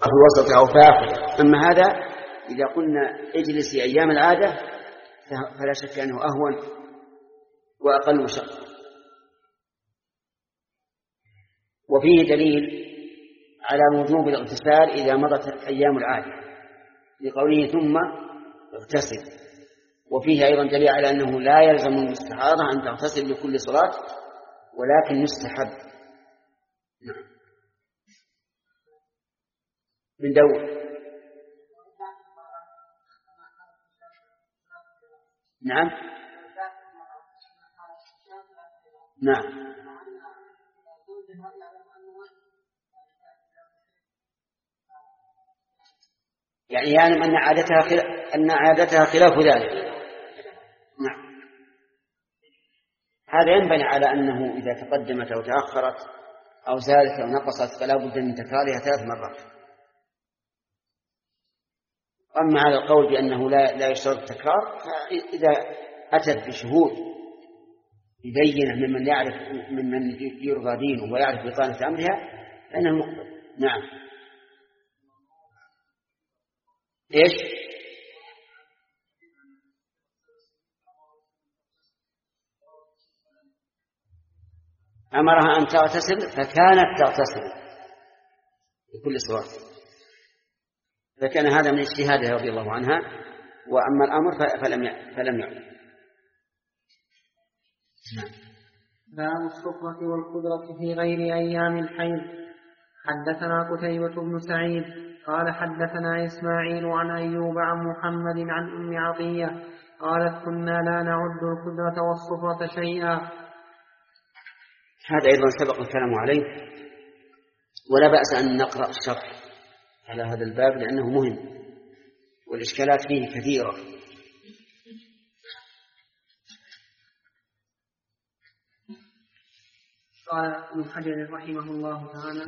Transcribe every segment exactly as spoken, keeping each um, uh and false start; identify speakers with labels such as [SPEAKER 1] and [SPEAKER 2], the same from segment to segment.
[SPEAKER 1] في الوسط أو فاقد. أما هذا إذا قلنا اجلسي أيام العادة فلا شك أنه أهون وأقل مشقة. وفيه دليل على وجوب الاغتسال إذا مضت أيام العادة لقوله ثم اغتسل. وفيه أيضا دليل على أنه لا يلزم المستحاضة أن تغتسل لكل صلاة ولكن يستحب. من دور نعم نعم يعني يعلم أن عادتها خلاف أن عادتها خلاف ذلك. نعم. هذا ينبني على أنه إذا تقدمت أو تأخرت أو زادت أو نقصت فلا بد من تكرارها ثلاث مرات. أما على القول بأنه لا لا يشترط التكرار فإذا أتت بشهود يبينه ممن يعرف ممن يرضى دينه ويعرف بطانة أمرها فإنه مقبل. نعم. إيش؟ أمرها أن تغتسل فكانت تغتسل بكل صلاة، فكان هذا من اجتهادها رضي الله عنها. وأما الأمر فلم فلم يعلم.
[SPEAKER 2] باب الصفرة والقدرة في غير أيام الحيض. حدثنا قتيبة بن سعيد قال حدثنا إسماعيل عن أيوب عن محمد عن أم عطية قالت كنا لا نعد القدرة والصفرة شيئا.
[SPEAKER 1] هذا أيضا سبق الكلام عليه، ولا بأس أن نقرأ الشرح على هذا الباب لأنه مهم والإشكالات فيه كثيرة.
[SPEAKER 2] قال ابن حجر رحمه الله تعالى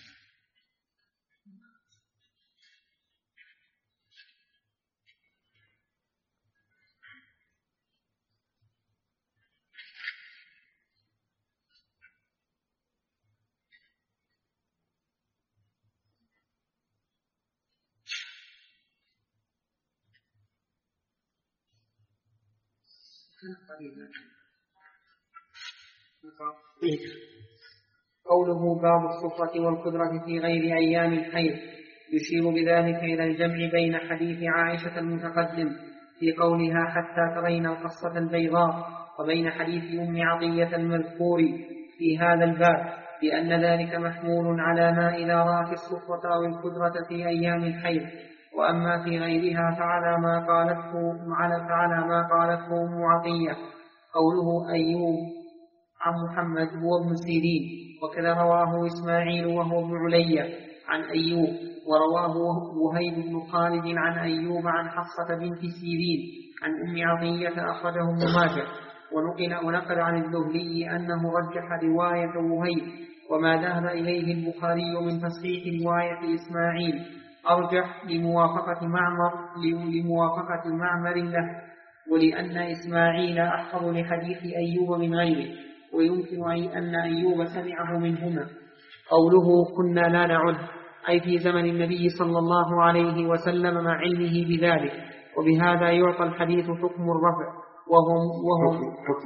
[SPEAKER 2] قوله باب الصفرة والقدرة في غير أيام الحيض يشير بذلك إلى الجمع بين حديث عائشة المتقدم في قولها حتى ترين القصة البيضاء وبين حديث أم عطية المذكور في هذا الباب، لأن ذلك محمول على ما إذا رأت الصفرة أو القدرة في أيام الحيض. وأما في غيرها فعلى ما قالته فعلى ما قالته أم عطية. قوله أيوب عن محمد هو ابن سيرين، وكذا رواه إسماعيل وهو ابن علية عن أيوب، ورواه وهيب بن خالد عن أيوب عن حفصة بنت سيرين عن أم عطية أخرجه ابن ماجه. ونقل, ونقل عن الذهلي أنه رجح رواية وهيب، وما ذهب إليه البخاري من تصحيح رواية إسماعيل أرجح لموافقة معمر, لموافقة معمر له، ولأن إسماعيل أحفظ لحديث أيوب من غيره، ويمكن أن أيوب سمعه منهما. قوله كنا لا نعد أي في زمن النبي صلى الله عليه وسلم مع علمه بذلك، وبهذا يعطى الحديث حكم الرفع وهم وهم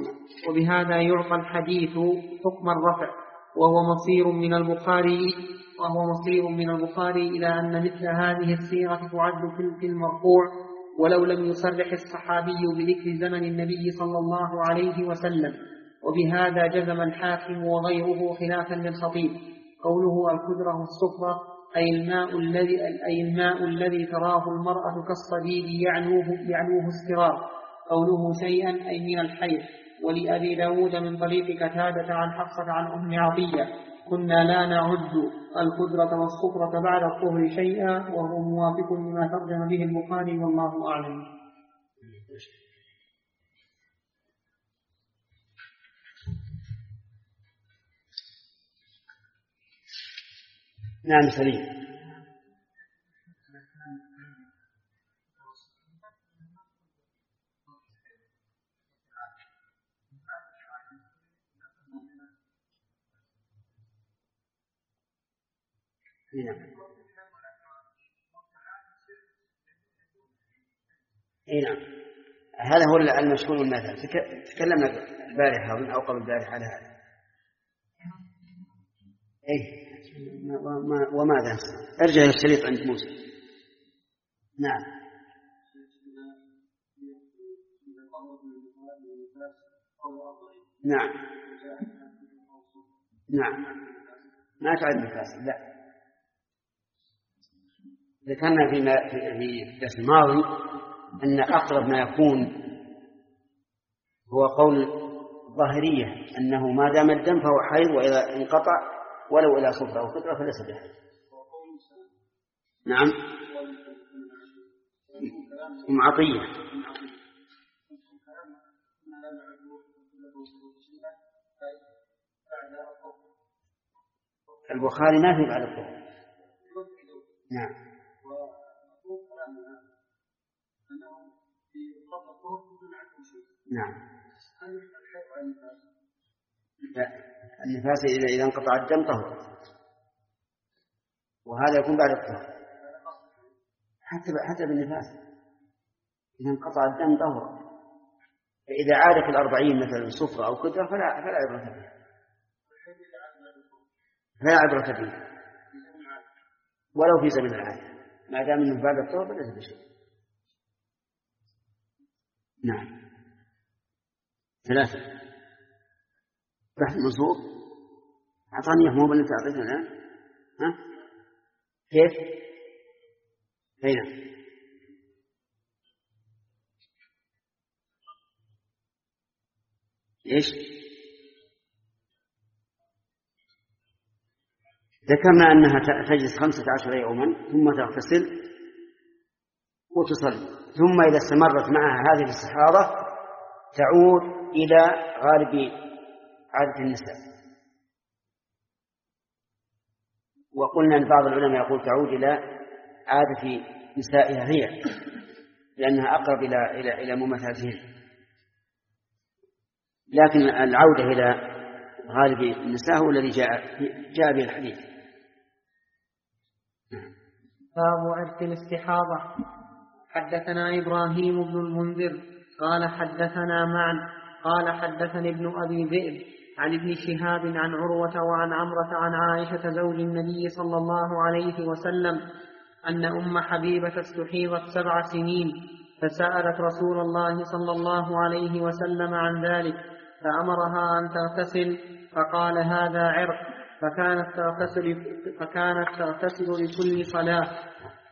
[SPEAKER 2] وبهذا يعطى الحديث حكم الرفع وهو مصير من البخاري وهو مصير من البخاري إلى أن مثل هذه السيرة تعد في المرفوع ولو لم يصرح الصحابي بذكر زمن النبي صلى الله عليه وسلم. وبهذا جزم الحاكم وغيره خلافا للخطيب. قوله القدرة الصفرة أي الماء الذي أي الماء الذي تراه المرأة كالصديد يعنوه يعنوه استرار. قوله شيئا أي من الحيض. ولأبي داود من طريق قتادة عن حفصة عن أم عطية كنا لا نعد القدرة والصفرة بعد الطهر شيئا، وهو موافق لما ترجم به البخاري والله أعلم.
[SPEAKER 1] نعم سليم. اي نعم، هذا هو المشهور المثل. تكلمنا البارحة أو قبل البارحة على هذا. اي وماذا؟ ارجع الشريط عند موسى. نعم نعم نعم ما تعد نفاس. لا، ذكرنا في في الدرس الماضي أن أقرب ما يكون هو قول الظاهرية أنه ما دام الدم فهو حيض، وإذا انقطع ولو إلى صفرة أو قطرة فليس بحيض. نعم أم عطية البخاري ما في بعد الطهر. نعم نعم. النفاس إذا إذا انقطع الدم طهر، وهذا يكون بعد الطهر. حتى حتى بالنفاس إذا انقطع الدم طهر، فإذا عاد في الأربعين مثلا صفرة أو كدرة فلا فلا عبرة به، فلا عبرة به ولو في زمن العادة، ما دام أنه بعد الطهر فليس بشيء. نعم. ثلاثة بحث منصوب. أعطاني مو باللي تعطيتنا الآن. ها كيف؟ هنا إيش؟ ذكرنا أنها تجلس خمسة عشر يوما ثم تغتسل وتصلي، ثم إذا استمرت معها هذه الاستحاضة تعود إلى غالب عادة النساء. وقلنا أن بعض العلماء يقول تعود إلى عادة نسائها هي، لأنها أقرب إلى إلى إلى مماثلتهن، لكن العودة إلى غالب النساء هو الذي جاء جاء به الحديث.
[SPEAKER 2] باب عرق الاستحاضة. حدثنا إبراهيم بن المنذر قال حدثنا معا قال حدثني ابن أبي ذئب عن ابن شهاب عن عروة وعن عمرة عن عائشة زوج النبي صلى الله عليه وسلم أن أم حبيبة استحيضت سبع سنين، فسألت رسول الله صلى الله عليه وسلم عن ذلك فأمرها أن تغتسل، فقال هذا عرق، فكانت تغتسل, فكانت تغتسل لكل صلاة.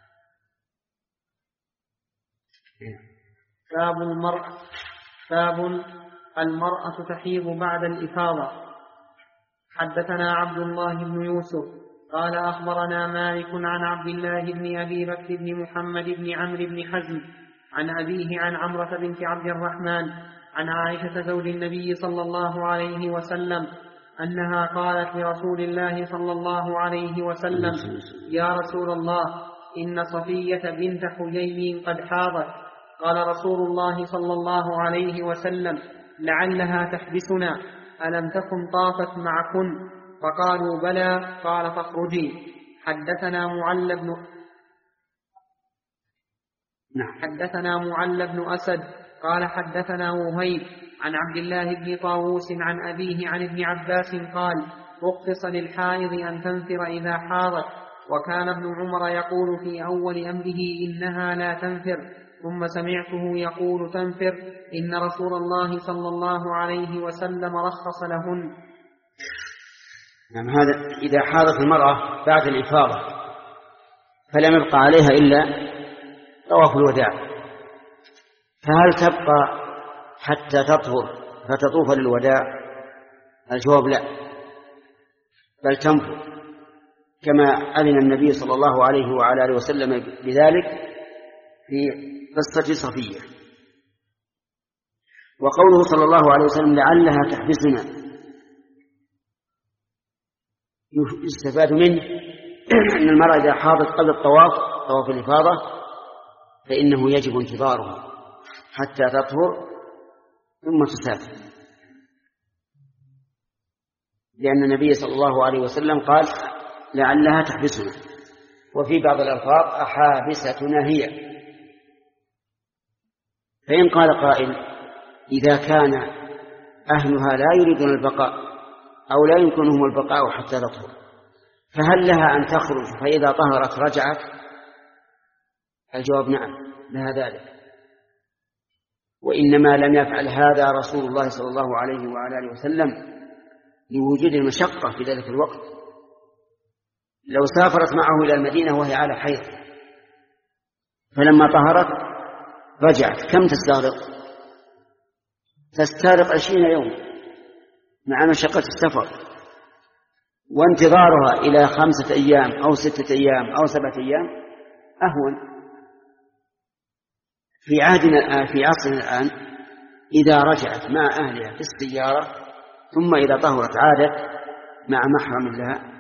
[SPEAKER 2] باب المرأة باب المرأة تحيض بعد الإفاضة. حدثنا عبد الله بن يوسف قال أخبرنا مالك عن عبد الله بن أبي بكر بن محمد بن عمرو بن حزم عن أبيه عن عمرة بنت عبد الرحمن عن عائشة زوج النبي صلى الله عليه وسلم أنها قالت لرسول الله صلى الله عليه وسلم يا رسول الله إن صفية بنت حيي قد حاضت. قال رسول الله صلى الله عليه وسلم لعلها تحبسنا، ألم تكن طافت معكن؟ فقالوا بلى. قال فاخرجي. حدثنا معل بن حدثنا معل بن أسد قال حدثنا وهيب عن عبد الله بن طاووس عن أبيه عن ابن عباس قال رخص للحائض أن تنفر إذا حاضت، وكان ابن عمر يقول في أول أمره إنها لا تنفر، ثم سمعته يقول تنفر، إن رسول الله صلى الله عليه وسلم رخص لهن.
[SPEAKER 1] نعم. هذا إذا حاضت المرأة بعد الإفاضة فلم يبقى عليها إلا طواف الوداع، فهل تبقى حتى تطهر فتطوف للوداع؟ الجواب لا، بل تنفر كما أذن النبي صلى الله عليه وعلى آله وسلم بذلك في قصة صفية. وقوله صلى الله عليه وسلم لعلها تحبسنا يستفاد منه أن المرأة إذا حاضت قبل الطواف طواف الإفاضة فإنه يجب انتظارها حتى تطهر ثم تسافر، لأن النبي صلى الله عليه وسلم قال لعلها تحبسنا، وفي بعض الألفاظ أحابستنا هي. فإن قال قائل إذا كان أهلها لا يريدون البقاء أو لا يمكنهم البقاء حتى تطهر فهل لها أن تخرج فإذا طهرت رجعت؟ الجواب نعم لها ذلك، وإنما لم يفعل هذا رسول الله صلى الله عليه وعلى آله وسلم لوجود المشقة في ذلك الوقت. لو سافرت معه إلى المدينة وهي على حيض فلما طهرت رجعت كم تستغرق؟ تستغرق عشرين يوم مع مشقة السفر، وانتظارها إلى خمسة أيام أو ستة أيام أو سبعة أيام أهون. في عهدنا الآن في عصرنا الآن إذا رجعت مع أهلها في السيارة ثم إذا طهرت عادت مع محرم لها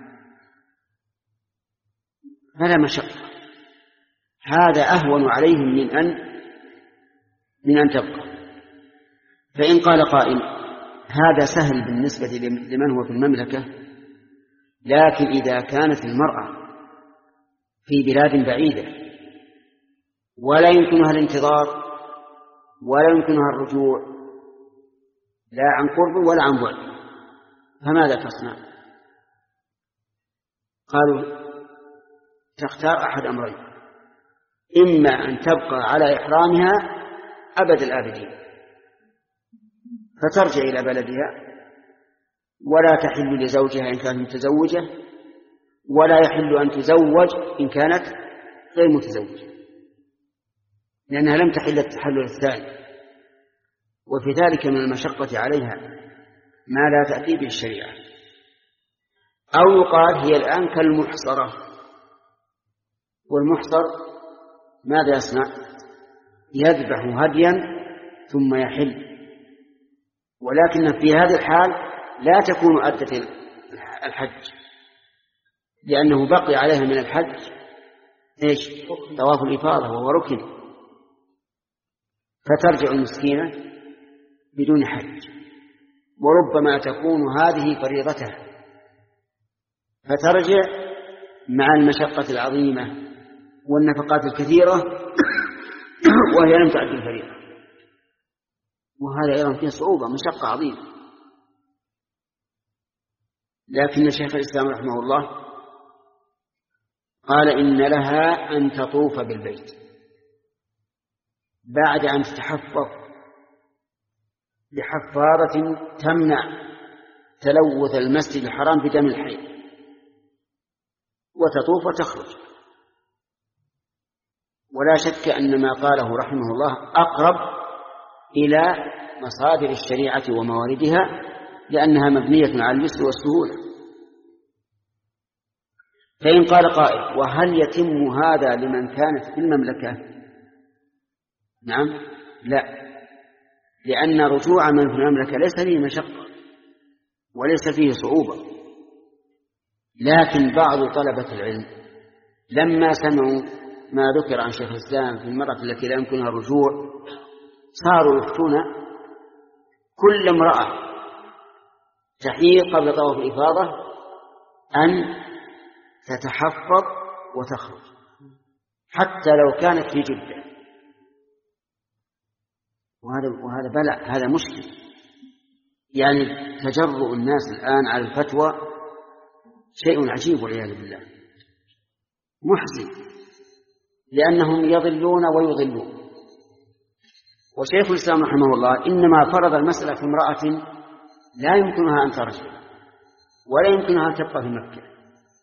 [SPEAKER 1] فلا مشقة، هذا أهون عليهم من أن من أن تبقى. فإن قال قائل هذا سهل بالنسبة لمن هو في المملكة، لكن إذا كانت المرأة في بلاد بعيدة ولا يمكنها الانتظار ولا يمكنها الرجوع لا عن قرب ولا عن بعد فماذا تصنع؟ قالوا تختار أحد أمرين، إما أن تبقى على إحرامها أبد الآبدين فترجع إلى بلدها ولا تحل لزوجها إن كانت متزوجة ولا يحل أن تزوج إن كانت غير متزوجة لأنها لم تحل التحلل الثاني، وفي ذلك من المشقة عليها ما لا تأتي به الشريعة. أو يقال هي الآن كالمحصرة، والمحصر ماذا يصنع؟ يذبح هديا ثم يحل، ولكن في هذا الحال لا تكون أدت الحج لأنه بقي عليها من الحج إيش؟ طواف الإفاضة وهو ركن، فترجع المسكينة بدون حج، وربما تكون هذه فريضتها فترجع مع المشقة العظيمة والنفقات الكثيرة وهي لم تؤدي الفريضة، وهذا أيضا فيه صعوبة مشقة عظيمة. لكن الشيخ الإسلام رحمه الله قال إن لها أن تطوف بالبيت بعد أن تتحفظ بحفاظة تمنع تلوث المسجد الحرام بدم الحي، وتطوف وتخرج. ولا شك أن ما قاله رحمه الله أقرب إلى مصادر الشريعة ومواردها لأنها مبنية على اليسر والسهولة. فإن قال قائل وهل يتم هذا لمن كانت في المملكة؟ نعم لا، لأن رجوع من في المملكة ليس فيه مشقة وليس فيه صعوبة، لكن بعض طلبة العلم لما سمعوا ما ذكر عن شيخ الإسلام في المرأة التي لا يمكنها الرجوع صاروا يفتون كل امرأة تحيض قبل طواف الإفاضة أن تتحفظ وتخرج حتى لو كانت في جدة، وهذا وهذا بلاء، هذا مشكل. يعني تجرؤ الناس الآن على الفتوى شيء عجيب والعياذ بالله، محزن، لأنهم يضلون ويضلون. وشيخ الإسلام رحمه الله إنما فرض المسألة في امرأة لا يمكنها أن ترجع ولا يمكنها أن تبقى في مكة،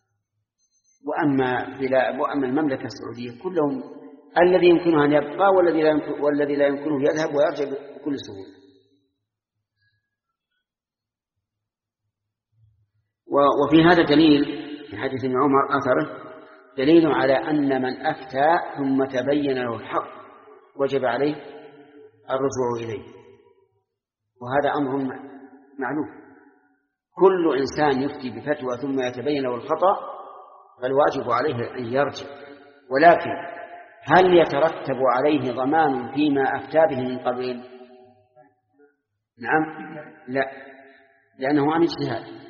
[SPEAKER 1] وأما, وأما المملكة السعودية كلهم الذي يمكنه أن يبقى والذي لا يمكن والذي لا يمكنه يذهب ويرجع بكل سهولة. وفي هذا دليل في حديث ابن عمر أثره دليل على أن من أفتى ثم تبين له الحق وجب عليه الرجوع إليه، وهذا أمر معلوم. كل إنسان يفتي بفتوى ثم يتبين له الخطأ فالواجب عليه أن يرجع، ولكن هل يترتب عليه ضمان فيما أفتى به من قبل؟ نعم لا، لأنه عن اجتهاد،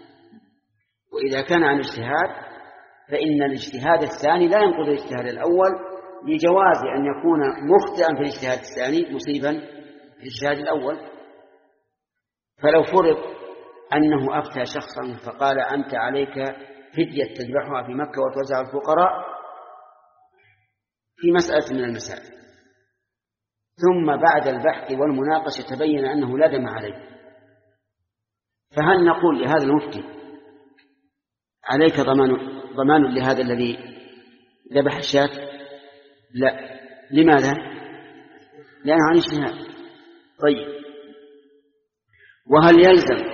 [SPEAKER 1] وإذا كان عن اجتهاد فإن الاجتهاد الثاني لا ينقض الاجتهاد الأول لجواز أن يكون مخطئا في الاجتهاد الثاني مصيبا في الاجتهاد الأول. فلو فرض أنه أفتى شخصا فقال أنت عليك فدية تذبحها في مكة وتوزع الفقراء في مسألة من المسائل، ثم بعد البحث والمناقشة تبين أنه لا دم عليه، فهل نقول لهذا المفتي عليك ضمان, ضمان لهذا الذي ذبح الشاة؟ لا. لماذا؟ لأنه عن اجتهاد. طيب، وهل يلزم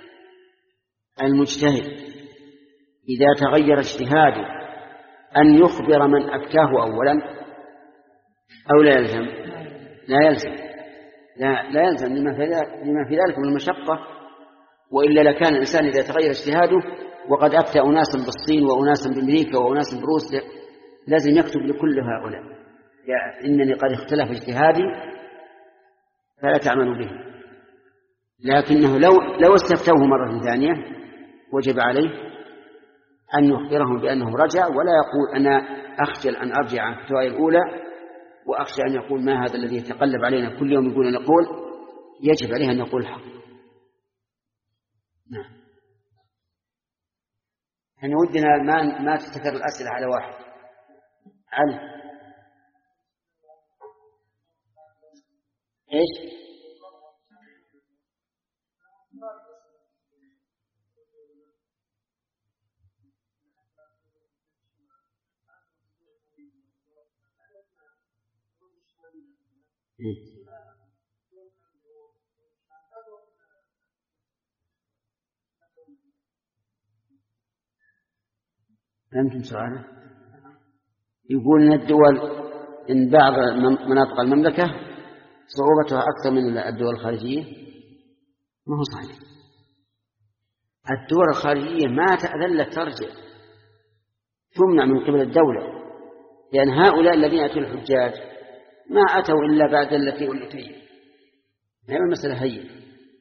[SPEAKER 1] المجتهد إذا تغير اجتهاده أن يخبر من أفتاه أولا أو لا يلزم؟ لا يلزم. لا, لا يلزم لما في, لما في ذلك من المشقة، وإلا لكان الإنسان إذا تغير اجتهاده وقد أفتى أناسا بالصين وأناسا بأمريكا وأناسا بروسيا لازم يكتب لكل هؤلاء يعني إنني قد اختلف اجتهادي فلا تعملوا به. لكنه لو, لو استفتوه مرة ثانية وجب عليه أن يخبرهم بأنه رجع، ولا يقول أنا أخجل أن أرجع عن فتواي الأولى وأخشى أن يقول ما هذا الذي يتقلب علينا كل يوم يقول نقول. يجب عليه أن يقول الحق. نعم. أن ودنا ما, ما تتكرر الأسئلة على واحد. علي إيش؟ فهمتم سؤاله؟ يقول إن الدول إن بعض مناطق المملكة صعوبتها أكثر من الدول الخارجية. ما هو صحيح. الدول الخارجية ما تأذن لك ترجع، تمنع من قبل الدولة، لأن هؤلاء الذين أتوا الحجاج ما أتوا إلا بعد التي والتي. هذه المسألة هي.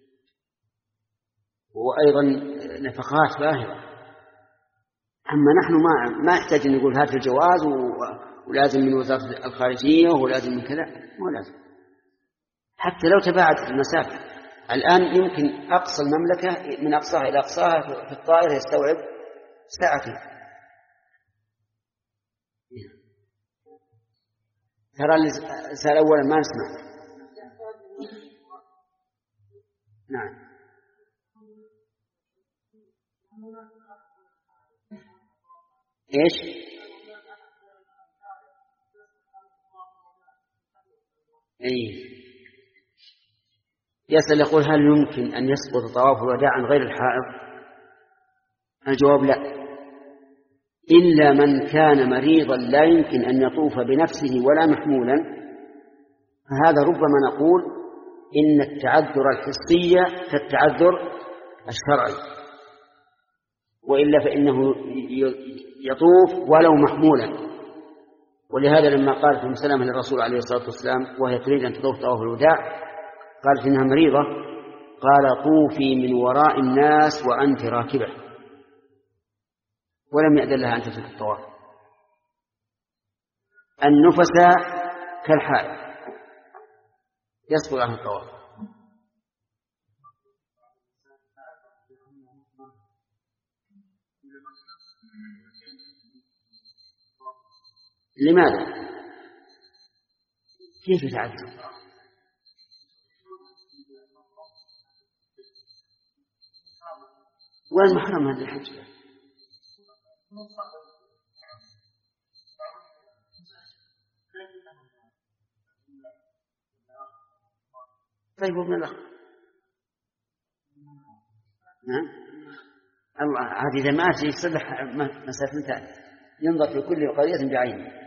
[SPEAKER 1] وأيضا نفقات باهظة. أما نحن ما ما يحتاج أن نقول هذا الجواز ولازم من وزارة الخارجية ولازم من كذا، مو لازم. حتى لو تباعد المسافة الآن يمكن أقصى المملكة من أقصاها إلى أقصاها في الطائرة يستوعب ساعتين. ترى السؤال أولا ما نسمع. نعم. إيش؟ أي يسأل يقول هل يمكن أن يسقط طواف الوداع عن غير الحائض؟ الجواب لا، إلا من كان مريضا لا يمكن أن يطوف بنفسه ولا محمولا، فهذا ربما نقول إن التعذر الحسي كالتعذر الشرعي، وإلا فإنه يطوف ولو محمولا. ولهذا لما قالت أم سلمة للرسول عليه الصلاة والسلام وهي تريد أن تطوف طواف الوداع قالت إنها مريضة، قال طوفي من وراء الناس وأنت راكبة، ولم يأذن لها أن تترك الطواف. النفس كالحائض يسقط عنه الطواف. لماذا؟ كيف يتعذر؟ والمحرم هذا الحج. طيب ومن الأخر؟ نعم. الله عاد إذا ما يصلح مسافة ثانية ينظر في كل قضية بعينه.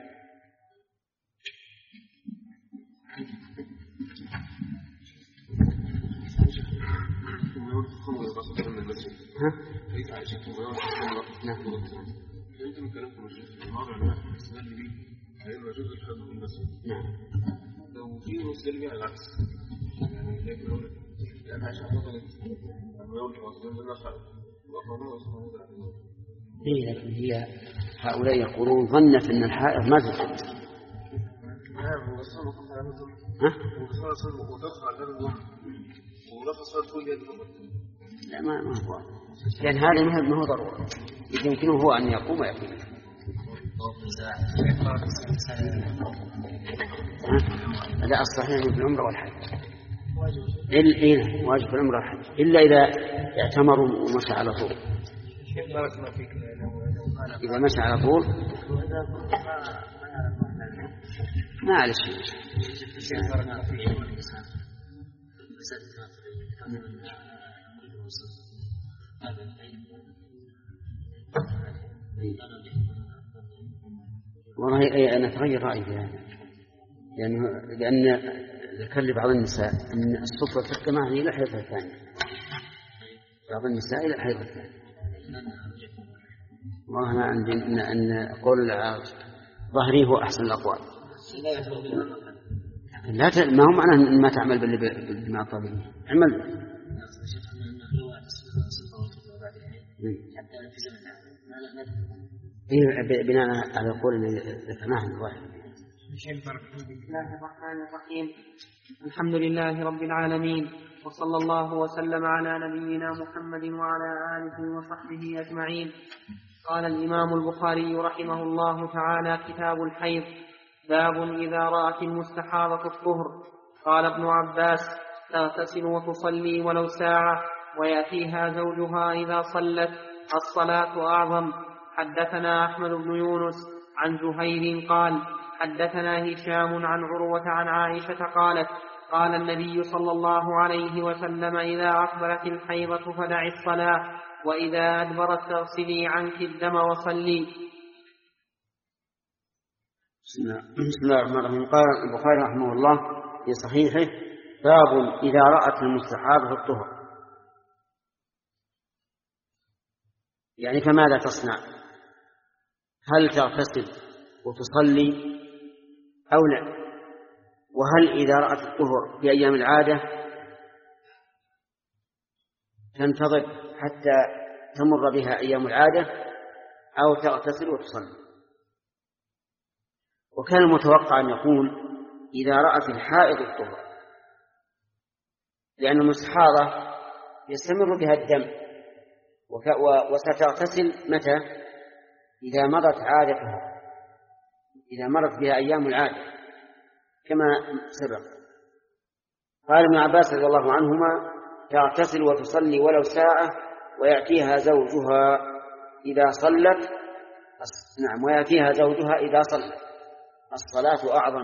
[SPEAKER 1] ها؟ كيف عائشة تغير الخمر؟ نعم. أنتم كلامكم الشيخ المرة الواحد السنة اللي بيه هيبقى يجوز الحمل في المسجد. نعم. لو في مسلم على العكس يعني يقول لأن عائشة فضلت لما يقول المسلم بالنخل وقالوا أصلا هذا. إيه لكن هي هؤلاء يقولون ظنت أن الحائض ما تدخل لا ما ما هو، لأن هذا ما هو ضرورة، يمكنه هو أن يقوم ويقوم. لا الصحيح في العمرة والحج إلا واجب في العمرة والحج إلا إذا اعتمروا ومشى على طول. إذا مشى على طول ما على شيء. والله أنا أتغير رأيي في هذا، لأنه لأن ذكر لي بعض النساء أن الصفرة في الجماعة هي إلى حيضها الثانية، بعض النساء إلى حيضها الثانية. والله أنا عندي أن أن قول ظهري هو أحسن الأقوال. لا ت... ما هو معناه ما تعمل بالماء الطبيعي، عمل إيه بناء على القول اللي ذكرناه من الواحد.
[SPEAKER 2] بسم الله الرحمن الرحيم. الحمد لله رب العالمين، وصلى الله وسلم على نبينا محمد وعلى آله وصحبه أجمعين. قال الإمام البخاري رحمه الله تعالى: كتاب الحيض. باب إذا رأت المستحاضة الطهر. قال ابن عباس: تغتسل وتصلي ولو ساعة، ويأتيها زوجها إذا صلت، الصلاة أعظم. حدثنا أحمد بن يونس عن زهير قال: حدثنا هشام عن عروة عن عائشة قالت: قال النبي صلى الله عليه وسلم: إذا أقبلت الحيضة فدعي الصلاة، وإذا أدبرت فاغسلي عنك الدم وصلي.
[SPEAKER 1] بسم الله الرحمن الرحيم. قال البخاري رحمه الله في صحيحه: باب إذا رأت المستحاضة الطهر. يعني فماذا تصنع؟ هل تغتسل وتصلي أو لا؟ وهل إذا رأت الطهر في أيام العادة تنتظر حتى تمر بها أيام العادة أو تغتسل وتصلي؟ وكان المتوقع أن يقول إذا رأت الحائض الطهر، لأن المستحاضة يستمر بها الدم وستغتسل متى؟ إذا مضت عادتها، إذا مرت بها أيام العادة كما سبق. قال ابن عباس رضي الله عنهما: تغتسل وتصلي ولو ساعة، ويأتيها زوجها إذا صلت. نعم، ويأتيها زوجها إذا صلت، الصلاة أعظم.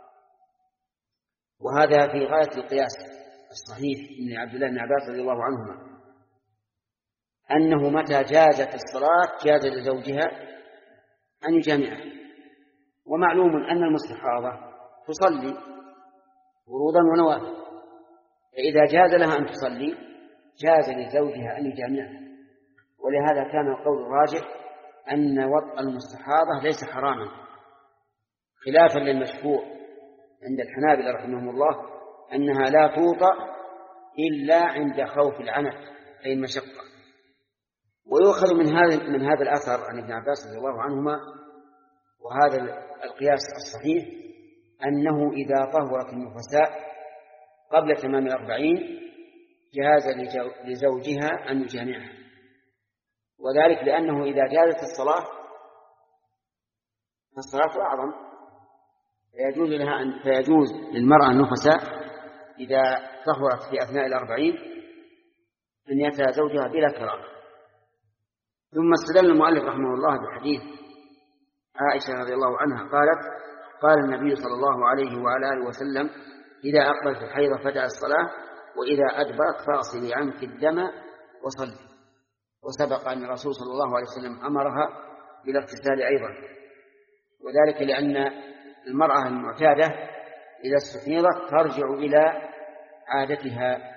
[SPEAKER 1] وهذا في غاية القياس الصحيح من عبد الله بن عباس رضي الله عنهما، أنه متى جازت الصلاة جاز لزوجها أن يجامعها. ومعلوم أن المستحاضة تصلي فروضا ونوافل، فإذا جاز لها أن تصلي جاز لزوجها أن يجامعها. ولهذا كان القول الراجح أن وطء المستحاضة ليس حراما، خلافا للمشهور عند الحنابلة رحمهم الله أنها لا توطأ إلا عند خوف العنت أي المشقة. ويؤخذ من هذا من هذا الأثر عن ابن عباس رضي الله عنهما وهذا القياس الصحيح أنه إذا طهرت النفساء قبل تمام الأربعين جاز لزوجها أن يجامعها، وذلك لأنه إذا جازت الصلاة فالصلاة أعظم، فيجوز لها أن فيجوز للمرأة النفساء إذا طهرت في أثناء الأربعين أن يأتي زوجها بلا كراهة. ثم استدل المؤلف رحمه الله بحديث عائشة رضي الله عنها قالت: قال النبي صلى الله عليه وعلى آله وسلم: إذا أقبلت الحيض فدع الصلاة، وإذا أدبرت فاغسلي عنك الدم وصلي. وسبق أن الرسول صلى الله عليه وسلم أمرها بالاغتسال أيضا، وذلك لأن المرأة المعتادة إذا استحيضت ترجع إلى عادتها،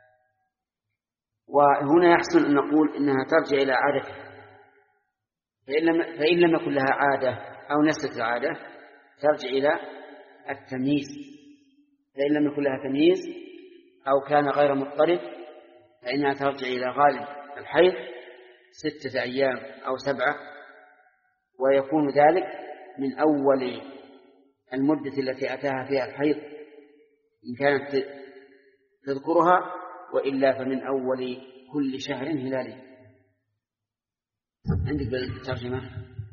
[SPEAKER 1] وهنا يحسن أن نقول إنها ترجع إلى عادتها، فإن لم, فإن لم يكن لها عادة أو نسيت العادة ترجع إلى التمييز، فإن لم يكن لها تمييز أو كان غير مضطرب فإنها ترجع إلى غالب الحيض ستة أيام أو سبعة، ويكون ذلك من أول المدة التي أتاها فيها الحيض إن كانت تذكرها، وإلا فمن أول كل شهر هلالي. عندك بالترجمة؟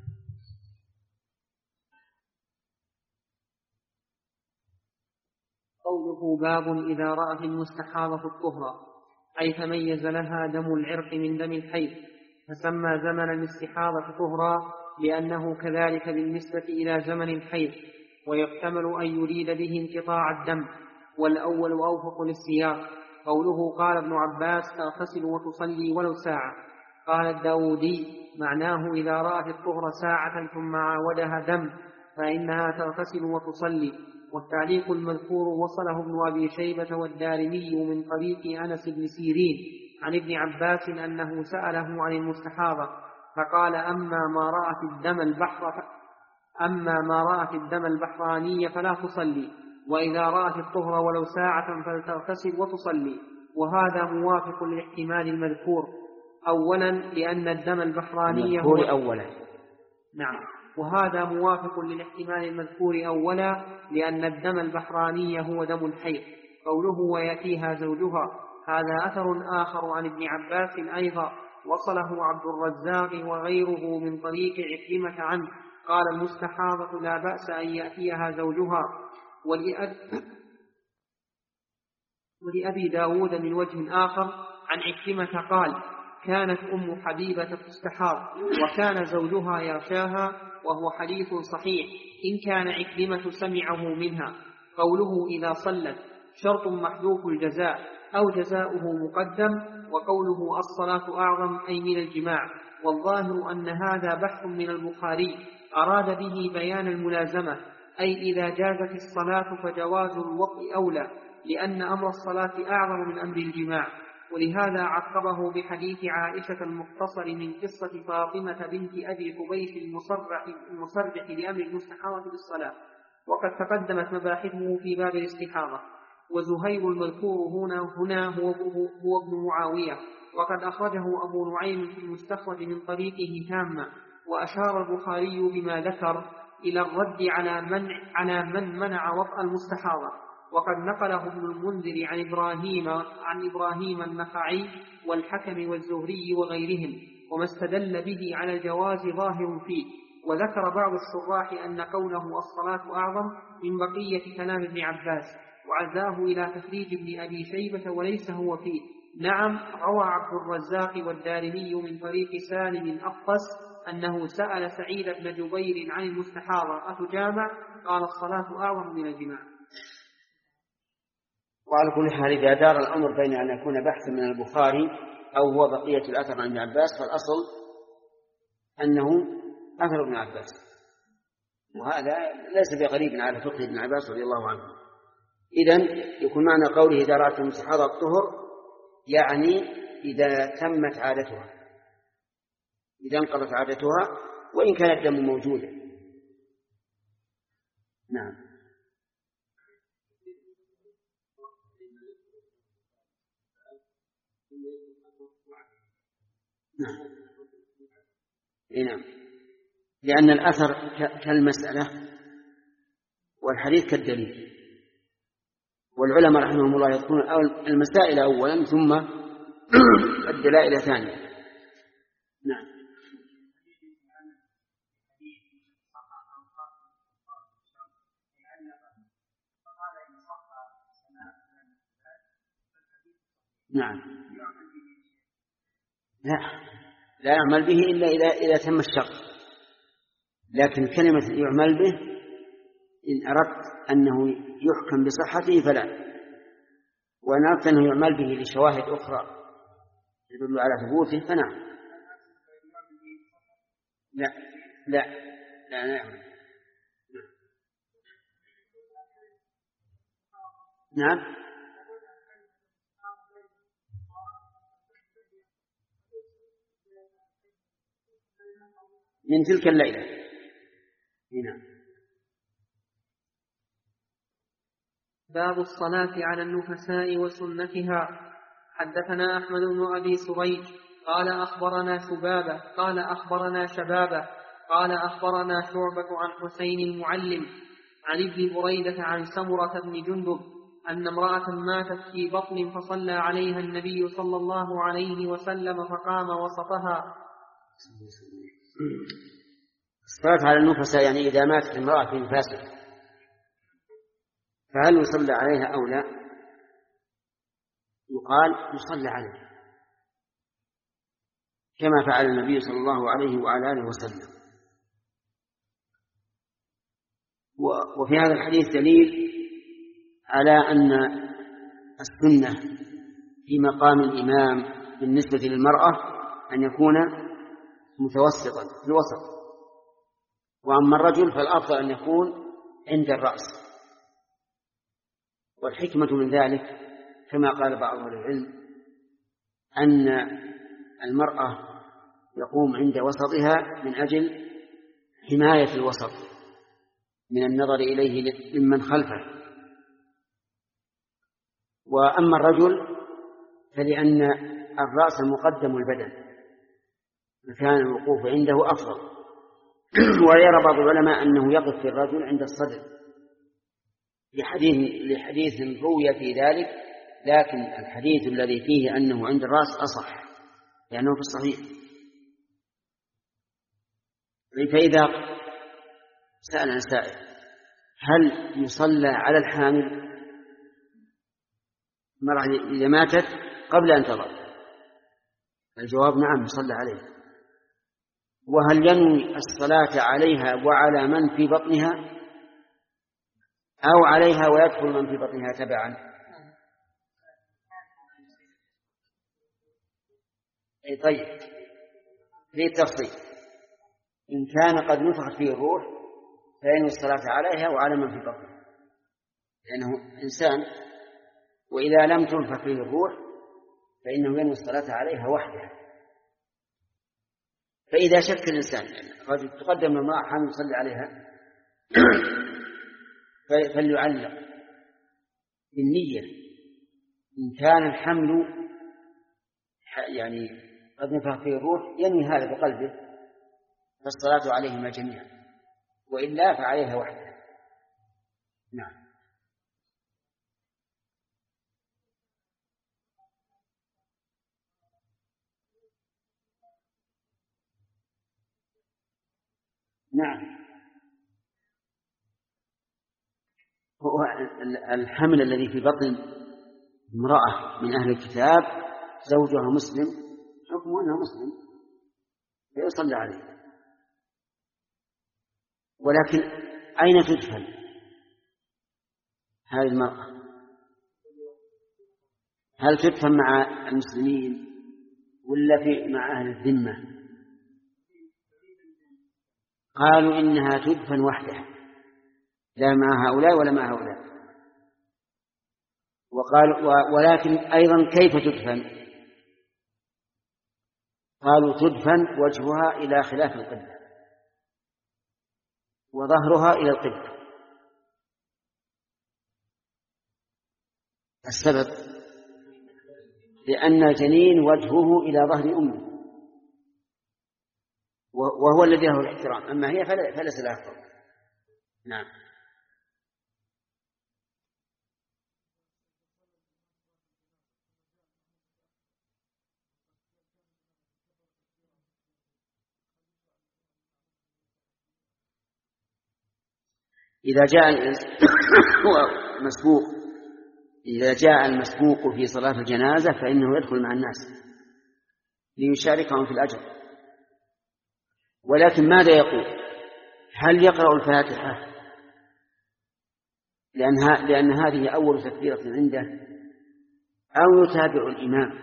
[SPEAKER 2] قوله باب إذا رأت المستحاضة الطهر، أي تميز لها دم العرق من دم الحيض، فسمى زمن الاستحاضة طهرا لأنه كذلك بالنسبة إلى زمن الحيض، ويحتمل أن يريد به انقطاع الدم، والأول أوفق للسياق. قوله قال ابن عباس تغتسل وتصلي ولو ساعة. قال الداودي معناه إذا رأت الطهر ساعة ثم عاودها دم فإنها تغتسل وتصلي. والتعليق المذكور وصله ابن أبي شيبة والدارمي من طريق أنس بن سيرين عن ابن عباس أنه سأله عن المستحاضة فقال أما ما رأت الدم البحر أما ما رأت الدم البحراني فلا تصلي، وإذا رأت الطهر ولو ساعة فلتغتسل وتصلي. وهذا موافق للاحتمال المذكور أولا لأن الدم البحراني هو
[SPEAKER 1] أولا
[SPEAKER 2] نعم وهذا موافق للاحتمال المذكور أولا لأن الدم البحراني هو دم الحيض. قوله ويأتيها زوجها هذا أثر آخر عن ابن عباس أيضا وصله عبد الرزاق وغيره من طريق عكرمة عنه قال المستحاضة لا بأس أن يأتيها زوجها. ولأب... ولأبي داود من وجه آخر عن عكرمة قال كانت أم حبيبة تستحاض وكان زوجها يغشاها، وهو حديث صحيح إن كان عكرمة سمعه منها. قوله إذا صلت شرط محذوف الجزاء أو جزاؤه مقدم، وقوله الصلاة أعظم أي من الجماع. والظاهر أن هذا بحث من البخاري أراد به بيان الملازمة، أي إذا جازت الصلاة فجواز الوطء أولى، لأن أمر الصلاة أعظم من أمر الجماع. ولهذا عقبه بحديث عائشة المختصر من قصة فاطمة بنت أبي حبيش المصرح, المصرح لأمر المستحاضة بالصلاة، وقد تقدمت مباحثه في باب الاستحاضة. وزهير المذكور هنا, هنا هو, هو ابن معاوية، وقد أخرجه أبو نعيم في المستخرج من طريقه تامة. وأشار البخاري بما ذكر إلى الرد على من, على من منع وطأ المستحاضة، وقد نقله ابن المنذر عن إبراهيم عن إبراهيم النخعي والحكم والزهري وغيرهم، وما استدل به على الجواز ظاهر فيه. وذكر بعض الشراح أن قوله الصلاة أعظم من بقية كلام ابن عباس، وعزاه إلى تخريج ابن أبي شيبة وليس هو فيه. نعم روى عبد الرزاق والدارمي من طريق سالم أقص أنه سأل سعيد بن جبير عن المستحاضة أتجامع؟ قال الصلاة أعظم من الجماع.
[SPEAKER 1] وعلى كل حال إذا دار الأمر بين أن يكون بحثا من البخاري أو هو بقية الأثر عن ابن عباس، فالأصل أنه أثر ابن عباس، وهذا ليس بغريب على فقه ابن عباس رضي الله عنه. إذن يكون معنى قوله إذا رأت المستحاضة الطهر يعني إذا تمت عادتها، إذا انقضت عادتها وإن كان الدم موجودا. نعم. نعم. نعم. لأن الأثر كالمسألة والحديث كالدليل، والعلماء رحمهم الله يذكرون المسائل أولا ثم الدلائل ثانيا. نعم. نعم. لا لا يعمل به إلا إذا إذا تم الشرط، لكن كلمة يعمل به إن أردت أنه يحكم بصحته فلا، وإن أردت أنه يعمل به لشواهد أخرى يدل على ثبوته فنعم. لا لا لا نعم. نعم. من تلك الليلة. نعم.
[SPEAKER 2] باب الصلاة على النفساء وسنتها. حدثنا أحمد بن أبي سريج قال أخبرنا شبابة قال أخبرنا شبابة قال أخبرنا شعبة عن حسين المعلم عن ابن بريدة عن سمرة بن جندب أن امرأة ماتت في بطن فصلى عليها النبي صلى الله عليه وسلم فقام وسطها.
[SPEAKER 1] الصلاة على النفساء يعني إذا ماتت امرأة في نفاسها فهل يصلى عليها أو لا؟ يقال يصلى عليها كما فعل النبي صلى الله عليه وعلى آله وسلم. وفي هذا الحديث دليل على أن السنة في مقام الإمام بالنسبة للمرأة أن يكون متوسطا في الوسط، وأما الرجل فالأفضل أن يكون عند الرأس. والحكمة من ذلك كما قال بعض أهل العلم أن المرأة يقوم عند وسطها من أجل حماية الوسط من النظر إليه ممن خلفه، وأما الرجل فلأن الرأس مقدم البدن فكان الوقوف عنده أفضل. ويرى بعض العلماء أنه يقف في الرجل عند الصدر لحديث, لحديث روي في ذلك، لكن الحديث الذي فيه أنه عند الرأس أصح لأنه في الصحيح. فإذا سأل سائل هل يصلى على الحامل المرأة إذا ماتت قبل أن تضع؟ الجواب نعم يصلى عليها. وهل ينوي الصلاة عليها وعلى من في بطنها أو عليها ويدخل من في بطنها تبعا؟ أي طيب في التفصيل إن كان قد نفخت فيه الروح فينوي الصلاة عليها وعلى من في بطنها لأنه إنسان، وإذا لم تنفخ فيه الروح فإنه ينوي الصلاة عليها وحدها. فإذا شك الإنسان قد تقدم المرأة حامل يصلي عليها فليعلق بالنية إن كان الحمل يعني قد نفخ فيه الروح ينوي هذا بقلبه فالصلاة عليهما جميعا، وإلا فعليها وحدها. نعم. نعم هو الحمل الذي في بطن امرأة من أهل الكتاب زوجها مسلم حكمه أنه مسلم فيصلى عليه. ولكن أين تدفن هذه المرأة؟ هل تدفن مع المسلمين ولا في مع أهل الذمة؟ قالوا إنها تدفن وحدها لا مع هؤلاء ولا مع هؤلاء. وقال ولكن أيضا كيف تدفن؟ قالوا تدفن وجهها إلى خلاف القبلة وظهرها إلى القبلة. السبب لأن الجنين وجهه إلى ظهر أمه وهو الذي له الاحترام، أما هي فليس لها احترام. نعم. إذا جاء المسبوق إذا جاء المسبوق في صلاة الجنازة فإنه يدخل مع الناس ليشاركهم في الأجر. ولكن ماذا يقول؟ هل يقرأ الفاتحة لأن, لأن هذه أول تكبيرة عنده أو يتابع الإمام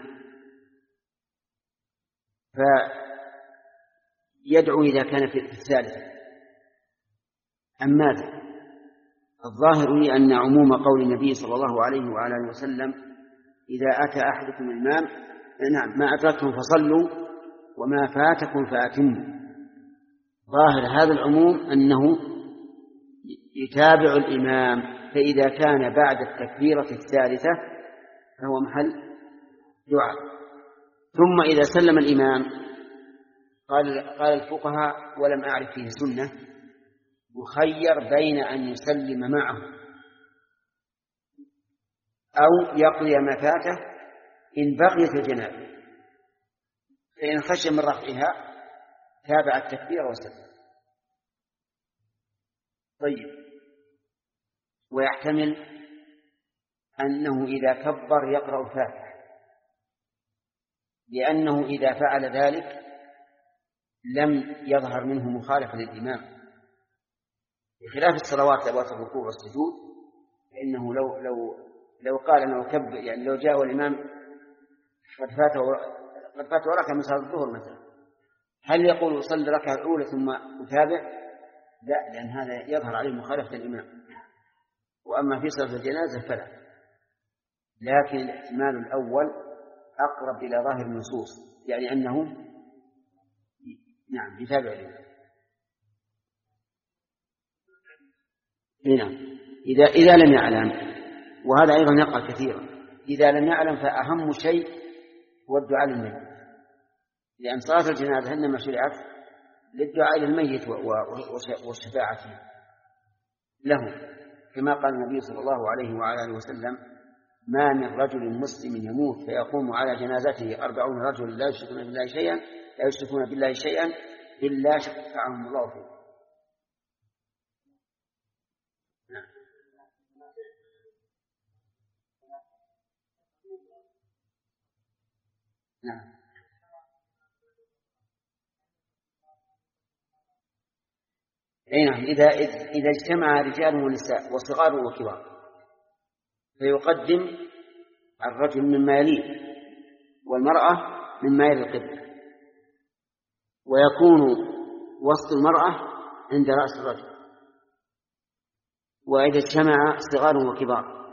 [SPEAKER 1] فيدعو إذا كان في الثالثة أم ماذا؟ الظاهر لي أن عموم قول النبي صلى الله عليه وعلى آله وسلم إذا أتى أحدكم الإمام نعم ما أدركتم فصلوا وما فاتكم فأتموا. ظاهر هذا العموم أنه يتابع الإمام، فإذا كان بعد التكبيرة الثالثة فهو محل دعاء. ثم إذا سلم الإمام قال قال الفقهاء ولم أعرف فيه سنة مخير بين أن يسلم معه أو يقضي ما فاته إن بقيت الجنازة، فإن خشي من رفعها تابع التكبير وسلم. طيب، ويحتمل أنه إذا كبر يقرأ الفاتحة، لأنه إذا فعل ذلك لم يظهر منه مخالفة للإمام، بخلاف الصلوات ذوات الركوع والسجود، فإنه لو لو لو قال أنه كبر، يعني لو جاء الإمام قد فاته قد فاته ركعة من صلاة الظهر مثلا، هل يقول أصلي الركعة الأولى ثم أتابع؟ لا، لأن هذا يظهر عليه مخالفة الإمام. وأما في صلاة الجنازة فلا، لكن الاحتمال الأول أقرب إلى ظاهر النصوص، يعني أنه نعم يتابع الإمام. نعم، إذا إذا لم يعلم، وهذا أيضا يقع كثيرا، إذا لم يعلم فأهم شيء هو الدعاء للميت، لأن صلاة الجنازة إنما شرعت للدعاء للميت والشفاعة له، كما قال النبي صلى الله عليه وعلى آله وسلم: ما من رجل مسلم يموت فيقوم على جنازته أربعون رجل لا يشركون بالله شيئا لا يشركون بالله شيئا إلا شفعهم الله فيه. نعم. نعم. أي نعم، إذا إذا اجتمع رجال ونساء وصغار وكبار فيقدم الرجل مما يليه والمرأة مما يلي القبلة، ويكون وسط المرأة عند رأس الرجل. وإذا اجتمع صغار وكبار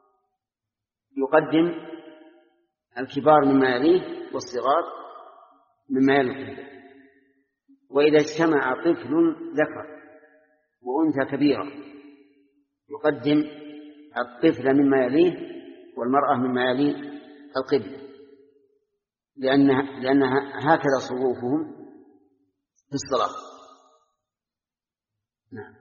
[SPEAKER 1] يقدم الكبار مما يليه والصغار مما يلي القبلة. وإذا اجتمع طفل ذكر وأنثى كبيرة يقدم الطفل مما يليه والمرأة مما يلي القبلة، لأنها لأنها هكذا صفوفهم في الصلاة. نعم.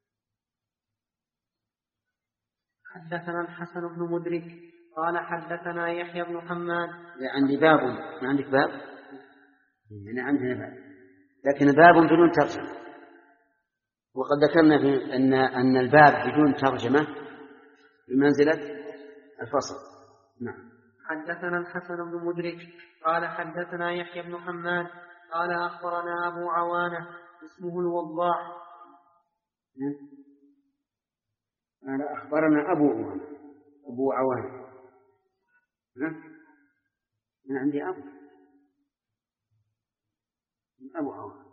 [SPEAKER 2] حدثنا الحسن بن مدرك قال حدثنا يحيى بن حماد.
[SPEAKER 1] عندي باب، ما عندك باب؟ أنا عندنا باب، لكن باب بدون ترجمة، وقد ذكرنا في أن أن الباب بدون ترجمة بمنزلة الفصل. نعم.
[SPEAKER 2] حدثنا الحسن بن مدرك قال حدثنا يحيى بن حماد قال أخبرنا أبو عوانة اسمه الوضاح.
[SPEAKER 1] قال أخبرنا أبو عوانة أبو عوانة أنا عندي أبو أبو عوانة.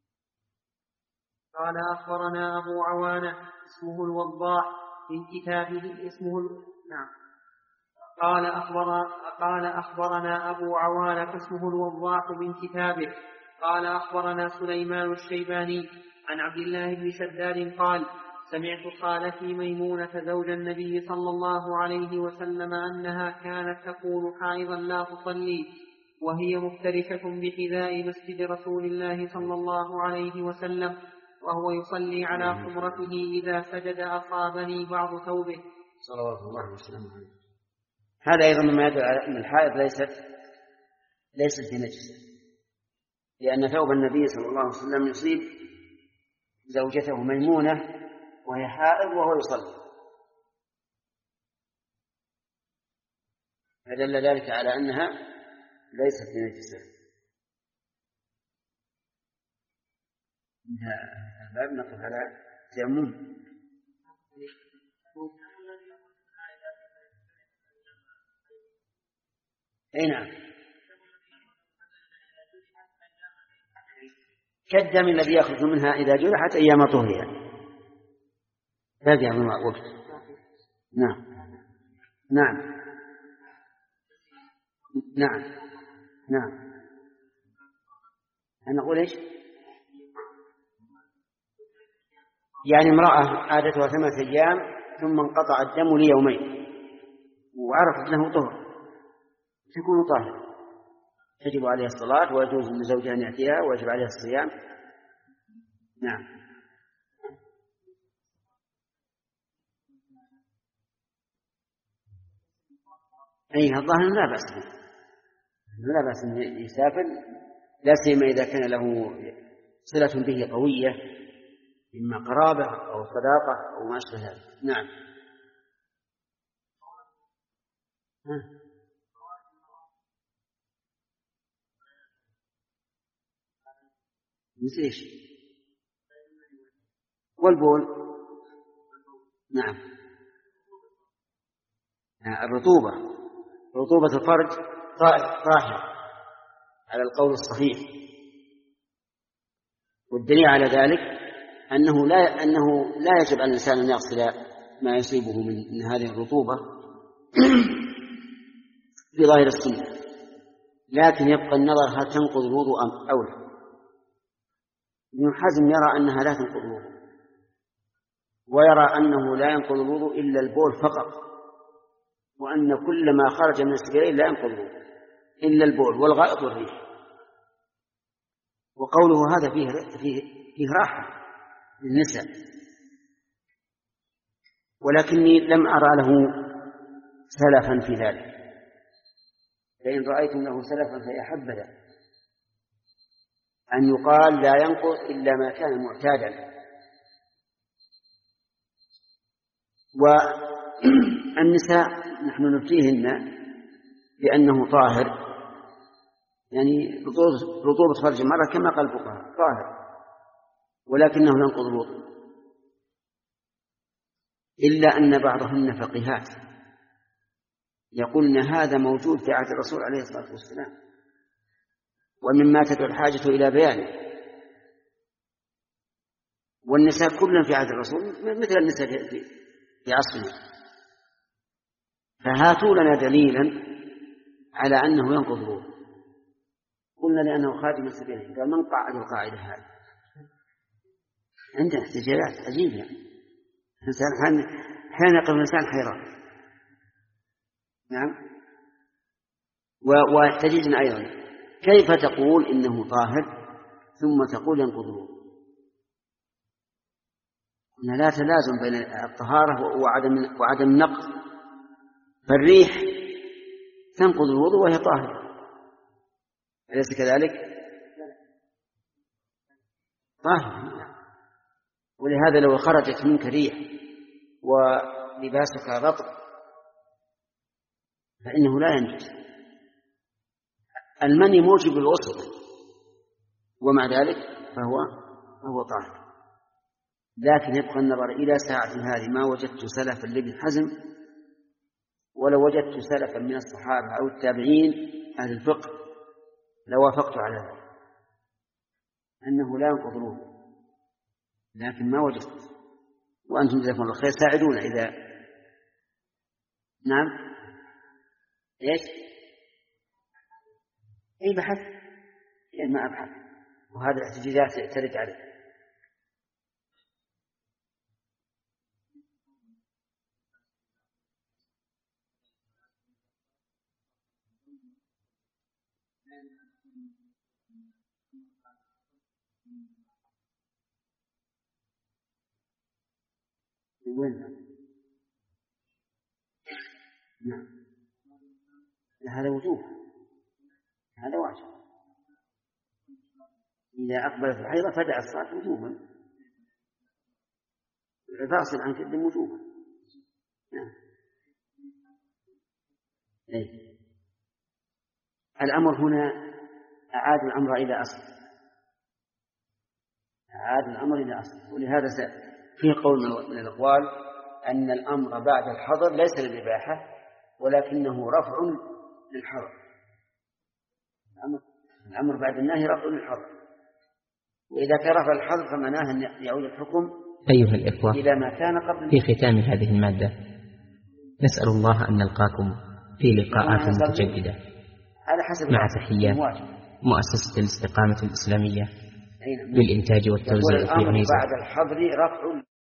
[SPEAKER 2] قال أخبرنا أبو عوانة اسمه الوضاح من كتابه اسمه ال... نعم. قال أخبر قال أخبرنا أبو عوانة اسمه الوضاح من كتابه قال أخبرنا سليمان الشيباني عن عبد الله بن شداد قال سمعت خالتي ميمونة زوج النبي صلى الله عليه وسلم أنها كانت تقول حائضا لا تصلي وهي مفترشة بحذاء مسجد رسول الله صلى الله عليه وسلم وهو يصلي على خمرته إذا سجد أصابني بعض ثوبه
[SPEAKER 1] صلوات الله وسلامه عليه. هذا أيضا مما يدل على أن الحائض ليست ليست بنجسة، لأن ثوب النبي صلى الله عليه وسلم يصيب زوجته ميمونة وهي حائض وهو يصلي، فدل ذلك على أنها ليست بنجسة. الباب نقف على تيمم. أي نعم، كالدم الذي يخرج منها إذا جرحت أيام طهرها هذه من وقت. نعم. نعم. نعم. نعم. أنا أقول إيش؟ يعني امرأة عادتها ثمانية أيام ثم انقطع الدم ليومين وعرفت له طهر تكون طاهرة، تجب عليها الصلاة ويجوز لزوجها أن يأتيها ويجب عليها الصيام. نعم. أي الظاهر لا بأس به، لا بأس أن يسافر، لا سيما إذا كان له صلة به قوية إما قرابة أو صداقة أو ما أشبه ذلك. نعم. ها. مثل إيش؟ والبول. نعم. الرطوبة رطوبة الفرج طاهرة على القول الصحيح، والدليل على ذلك أنه لا أنه لا يجب على الإنسان أن يغسل ما يصيبه من هذه الرطوبة في ظاهر السنة، لكن يبقى النظر هل تنقض الوضوء أو لا. ابن حزم يرى أنها لا تنقض الوضوء، ويرى أنه لا ينقض الوضوء إلا البول فقط، وأن كل ما خرج من السبيلين لا ينقض الوضوء إلا البول والغائط والريح. وقوله هذا فيه فيه فيه راحة للنساء، ولكني لم أرى له سلفا في ذلك، فإن رأيتم له سلفا فهي حبذا أن يقال لا ينقض إلا ما كان معتادا. والنساء نحن نفتيهن بأنه طاهر، يعني رطوبة فرج المرأة كما قال الفقهاء طاهر، ولكنه ينقض الوضوء، إلا أن بعضهن فقيهات يقولن هذا موجود في عهد الرسول عليه الصلاة والسلام، ومما تدعو الحاجة إلى بيانه، والنساء كلهم في عهد الرسول مثل النساء في عصرنا، فهاتوا لنا دليلا على أنه ينقض الوضوء. قلنا لأنه خارج من السبيلين، قال من قاعد القاعدة هذه؟ عندنا احتجاجات عجيبة، الإنسان حين يقف الإنسان حيران. نعم. واحتججنا أيضا، كيف تقول إنه طاهر ثم تقول ينقض الوضوء؟ قلنا لا تلازم بين الطهارة وعدم وعدم النقض، فالريح تنقض الوضوء وهي طاهرة، أليس كذلك؟ طاهرة. ولهذا لو خرجت منك ريح ولباسك رطب فإنه لا ينجس. المني موجب الغسل، ومع ذلك فهو فهو طاهر. لكن يبقى النظر إلى ساعة هذه ما وجدت سلفا لابن حزم، ولو وجدت سلفا من الصحابة أو التابعين أهل الفقه لوافقت على ذلك أنه لا ينقض الوضوء، لكن ما وجدت. وأنتم جزاكم الله خير ساعدونا إذا. نعم. إيش؟ أي بحث؟ إيه ما أبحث، وهذا الاحتجاجات ترد عليه. وين؟ نعم. هذا وجوب، هذا واجب. إذا أقبلت الحيضة فدع الصلاة وجوبا، فاصل عن كد وجوبا. نعم. إيه؟ الأمر هنا أعاد الأمر إلى أصل، أعاد الأمر إلى أصل. ولهذا في قول من الأقوال أن الأمر بعد الحظر ليس للإباحة ولكنه رفع للحظر. الأمر بعد النهي رفع للحظر، وإذا كان رفع الحظر فمعناه أن يعود الحكم
[SPEAKER 3] أيها الإخوة
[SPEAKER 1] إلى ما كان قبل.
[SPEAKER 3] في ختام هذه المادة نسأل الله أن نلقاكم في لقاءات متجددة مع تحيات مؤسسة الاستقامة الإسلامية للإنتاج والتوزيع في عنيزة.
[SPEAKER 1] بعد الحظر رفع